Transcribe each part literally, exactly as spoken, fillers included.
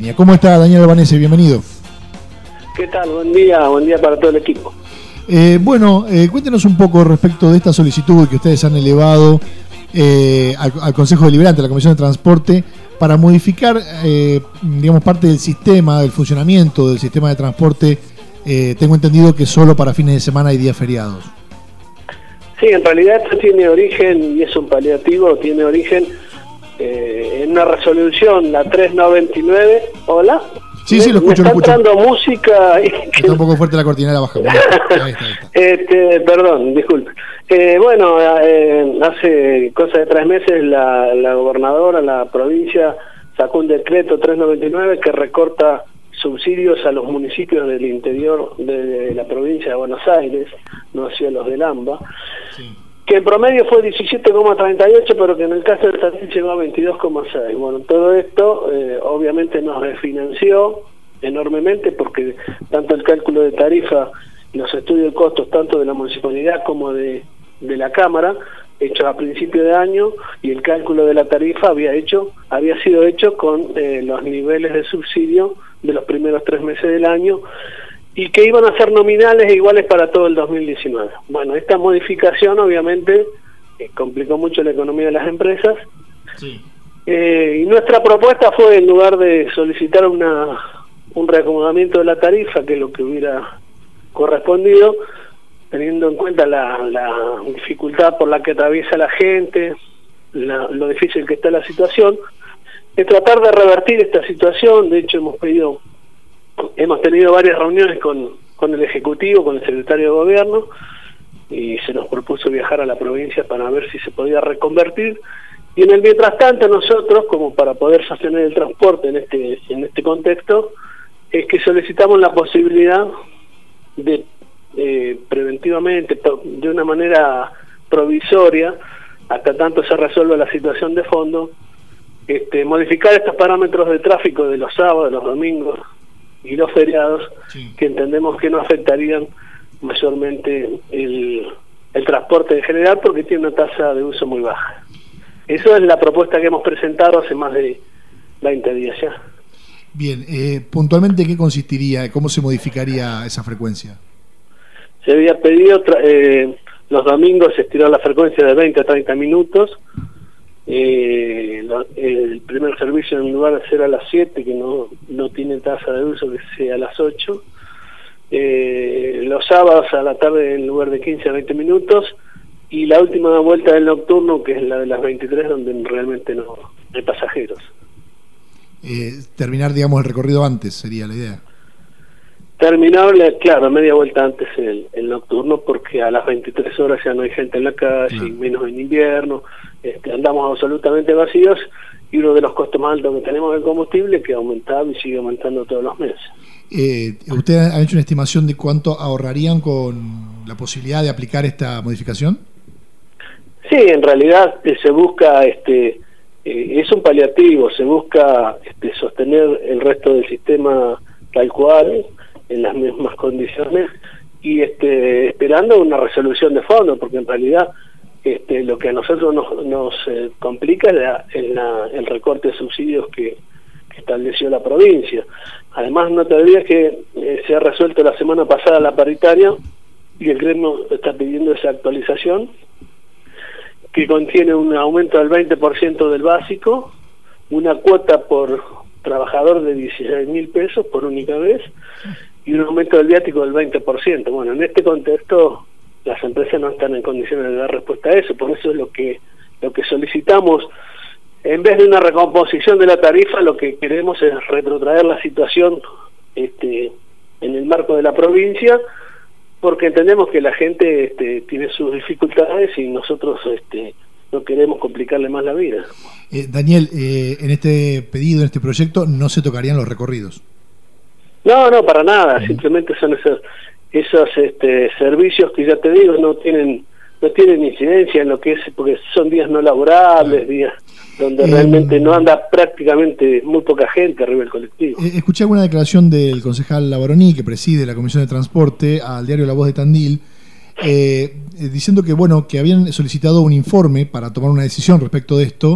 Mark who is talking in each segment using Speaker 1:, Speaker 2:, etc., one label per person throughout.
Speaker 1: línea. ¿Cómo está, Daniel Albanese? Bienvenido.
Speaker 2: ¿Qué tal? Buen día, buen día para todo el equipo.
Speaker 1: Eh, bueno, eh, cuéntenos un poco respecto de esta solicitud que ustedes han elevado eh, al, al Consejo Deliberante, a la Comisión de Transporte, para modificar, eh, digamos, parte del sistema, del funcionamiento del sistema de transporte. Eh, tengo entendido que solo para fines de semana y días feriados.
Speaker 2: Sí, en realidad esto tiene origen, y es un paliativo, tiene origen eh, en una resolución, la tres noventa y nueve. ¿Hola?
Speaker 1: Sí, sí, lo escucho,
Speaker 2: me
Speaker 1: lo
Speaker 2: está
Speaker 1: escucho.
Speaker 2: entrando música. Y que...
Speaker 1: Está un poco fuerte la cortina, la bajamos. Ahí está, ahí está.
Speaker 2: Este, perdón, disculpe. Eh, bueno, eh, hace cosa de tres meses la, la gobernadora, la provincia, sacó un decreto tres noventa y nueve que recorta subsidios a los municipios del interior de, de la provincia de Buenos Aires, no hacia los del AMBA, sí, que en promedio fue diecisiete coma treinta y ocho, pero que en el caso de Tandil llegó a veintidós coma seis. Bueno, todo esto eh, obviamente nos refinanció enormemente, porque tanto el cálculo de tarifa y los estudios de costos, tanto de la municipalidad como de, de la Cámara, hechos a principio de año, y el cálculo de la tarifa había hecho había sido hecho con eh, los niveles de subsidio de los primeros tres meses del año, y que iban a ser nominales e iguales para todo el dos mil diecinueve. Bueno, esta modificación obviamente eh, complicó mucho la economía de las empresas. Sí. Eh, y nuestra propuesta fue, en lugar de solicitar una un reacomodamiento de la tarifa, que es lo que hubiera correspondido, teniendo en cuenta la, la dificultad por la que atraviesa la gente, la, lo difícil que está la situación, es tratar de revertir esta situación. De hecho, hemos pedido, hemos tenido varias reuniones con, con el Ejecutivo, con el Secretario de Gobierno, y se nos propuso viajar a la provincia para ver si se podía reconvertir. Y en el mientras tanto, nosotros, como para poder sostener el transporte en este, en este contexto, es que solicitamos la posibilidad de eh, preventivamente, de una manera provisoria, hasta tanto se resuelva la situación de fondo, este, modificar estos parámetros de tráfico de los sábados, los domingos y los feriados, sí, que entendemos que no afectarían mayormente el, el transporte en general, porque tiene una tasa de uso muy baja. Esa es la propuesta que hemos presentado hace más de veinte días ya.
Speaker 1: Bien, eh, puntualmente, ¿qué consistiría? ¿Cómo se modificaría esa frecuencia?
Speaker 2: Se había pedido, eh, los domingos estirar la frecuencia de veinte a treinta minutos, eh, lo, el primer servicio, en lugar de ser a las siete, que no, no tiene tasa de uso, que sea a las ocho, eh, los sábados a la tarde en lugar de quince a veinte minutos, y la última vuelta del nocturno, que es la de las veintitrés, donde realmente no hay pasajeros.
Speaker 1: Eh, terminar, digamos, el recorrido antes sería la idea.
Speaker 2: Terminable, claro, media vuelta antes el, el nocturno, porque a las veintitrés horas ya no hay gente en la calle, claro, y menos en invierno, este, andamos absolutamente vacíos, y uno de los costos más altos que tenemos es el combustible, que ha aumentado y sigue aumentando todos los meses.
Speaker 1: Eh, ¿Ustedes han hecho una estimación de cuánto ahorrarían con la posibilidad de aplicar esta modificación?
Speaker 2: Sí, en realidad eh, se busca, este eh, es un paliativo, se busca este, sostener el resto del sistema tal cual, en las mismas condiciones, y este, esperando una resolución de fondo, porque en realidad este, lo que a nosotros nos, nos eh, complica es, la, es la, el recorte de subsidios que, que estableció la provincia. Además, no te olvides que eh, se ha resuelto la semana pasada la paritaria, y el gremio está pidiendo esa actualización, que contiene un aumento del veinte por ciento del básico, una cuota por trabajador de dieciséis mil pesos por única vez, y un aumento del viático del veinte por ciento. Bueno, en este contexto las empresas no están en condiciones de dar respuesta a eso, por eso es lo que lo que solicitamos. En vez de una recomposición de la tarifa, lo que queremos es retrotraer la situación este, en el marco de la provincia, porque entendemos que la gente este, tiene sus dificultades y nosotros este, no queremos complicarle más la vida.
Speaker 1: Eh, Daniel, eh, en este pedido, en este proyecto, no se tocarían los recorridos.
Speaker 2: No, no, para nada, uh-huh. Simplemente son esos, esos este, servicios que ya te digo, no tienen no tienen incidencia en lo que es, porque son días no laborables, uh-huh. días donde eh, realmente no anda prácticamente muy poca gente arriba del colectivo.
Speaker 1: Eh, escuché alguna declaración del concejal Labaroní, que preside la Comisión de Transporte, al diario La Voz de Tandil, eh, eh, diciendo que bueno que habían solicitado un informe para tomar una decisión respecto de esto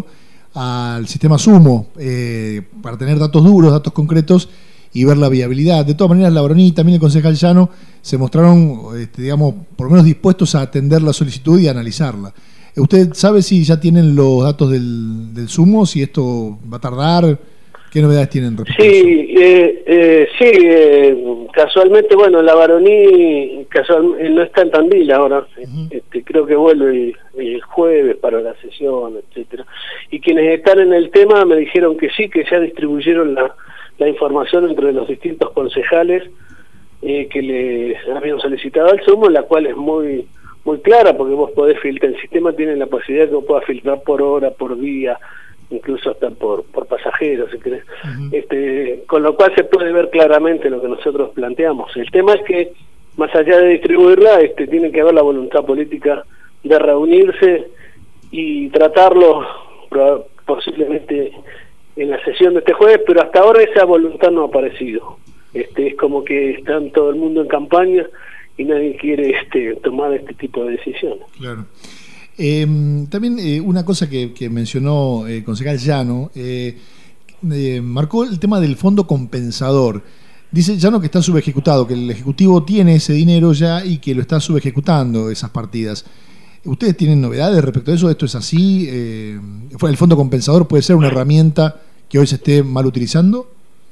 Speaker 1: al sistema Sumo eh, para tener datos duros, datos concretos y ver la viabilidad. De todas maneras, la Baroní y también el concejal Llano se mostraron, este, digamos, por lo menos dispuestos a atender la solicitud y a analizarla. ¿Usted sabe si ya tienen los datos del, del Sumo, si esto va a tardar? ¿Qué novedades tienen respecto
Speaker 2: sí,
Speaker 1: a eso?
Speaker 2: Eh, eh, sí, eh, casualmente, bueno, la Baroní casual, eh, no está en Tandil ahora, uh-huh. este, creo que vuelve el, el jueves para la sesión, etcétera. Y quienes están en el tema me dijeron que sí, que ya distribuyeron la, la información entre los distintos concejales eh, que le habían solicitado al Sumo, la cual es muy muy clara, porque vos podés filtrar, el sistema tiene la posibilidad de que vos puedas filtrar por hora, por día, incluso hasta por por pasajeros, si querés. Uh-huh. Este, con lo cual se puede ver claramente lo que nosotros planteamos. El tema es que, más allá de distribuirla, este, tiene que haber la voluntad política de reunirse y tratarlo posiblemente en la sesión de este jueves, pero hasta ahora esa voluntad no ha aparecido. Este, es como que están todo el mundo en campaña y nadie quiere este, tomar este tipo de decisiones.
Speaker 1: Claro. Eh, también eh, una cosa que, que mencionó el eh, concejal Llano, eh, eh, marcó el tema del fondo compensador. Dice Llano que está subejecutado, que el Ejecutivo tiene ese dinero ya y que lo está subejecutando esas partidas. ¿Ustedes tienen novedades respecto a eso? ¿Esto es así? Eh, ¿El fondo compensador puede ser una herramienta que hoy se esté mal utilizando?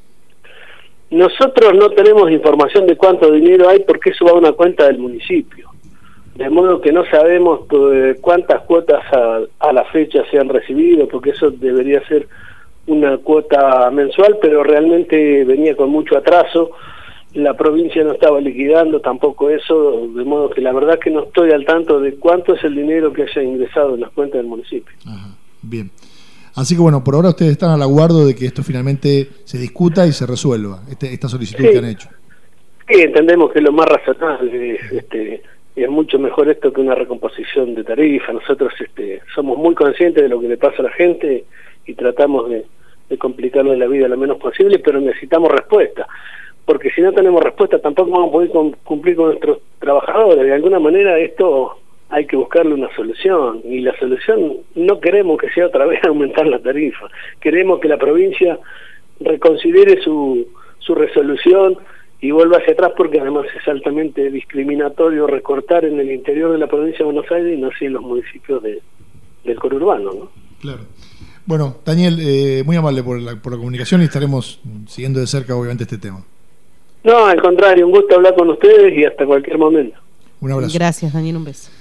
Speaker 2: Nosotros no tenemos información de cuánto dinero hay porque eso va a una cuenta del municipio. De modo que no sabemos pues, cuántas cuotas a, a la fecha se han recibido, porque eso debería ser una cuota mensual, pero realmente venía con mucho atraso. La provincia no estaba liquidando tampoco eso, de modo que la verdad que no estoy al tanto de cuánto es el dinero que haya ingresado en las cuentas del municipio.
Speaker 1: Ajá, bien. Así que bueno, por ahora ustedes están al aguardo de que esto finalmente se discuta y se resuelva, este, esta solicitud sí. que han hecho.
Speaker 2: Sí, entendemos que es lo más razonable, este, es mucho mejor esto que una recomposición de tarifa. Nosotros este, somos muy conscientes de lo que le pasa a la gente y tratamos de, de complicarle la vida lo menos posible, pero necesitamos respuesta, porque si no tenemos respuesta tampoco vamos a poder cumplir con nuestros trabajadores. De alguna manera esto hay que buscarle una solución, y la solución no queremos que sea otra vez aumentar la tarifa, queremos que la provincia reconsidere su, su resolución y vuelva hacia atrás, porque además es altamente discriminatorio recortar en el interior de la provincia de Buenos Aires y no así en los municipios de, del conurbano, ¿no?
Speaker 1: Claro. Bueno, Daniel, eh, muy amable por la, por la comunicación y estaremos siguiendo de cerca obviamente este tema.
Speaker 2: No, al contrario, un gusto hablar con ustedes y hasta cualquier momento.
Speaker 1: Un abrazo.
Speaker 3: Gracias, Daniel, un beso.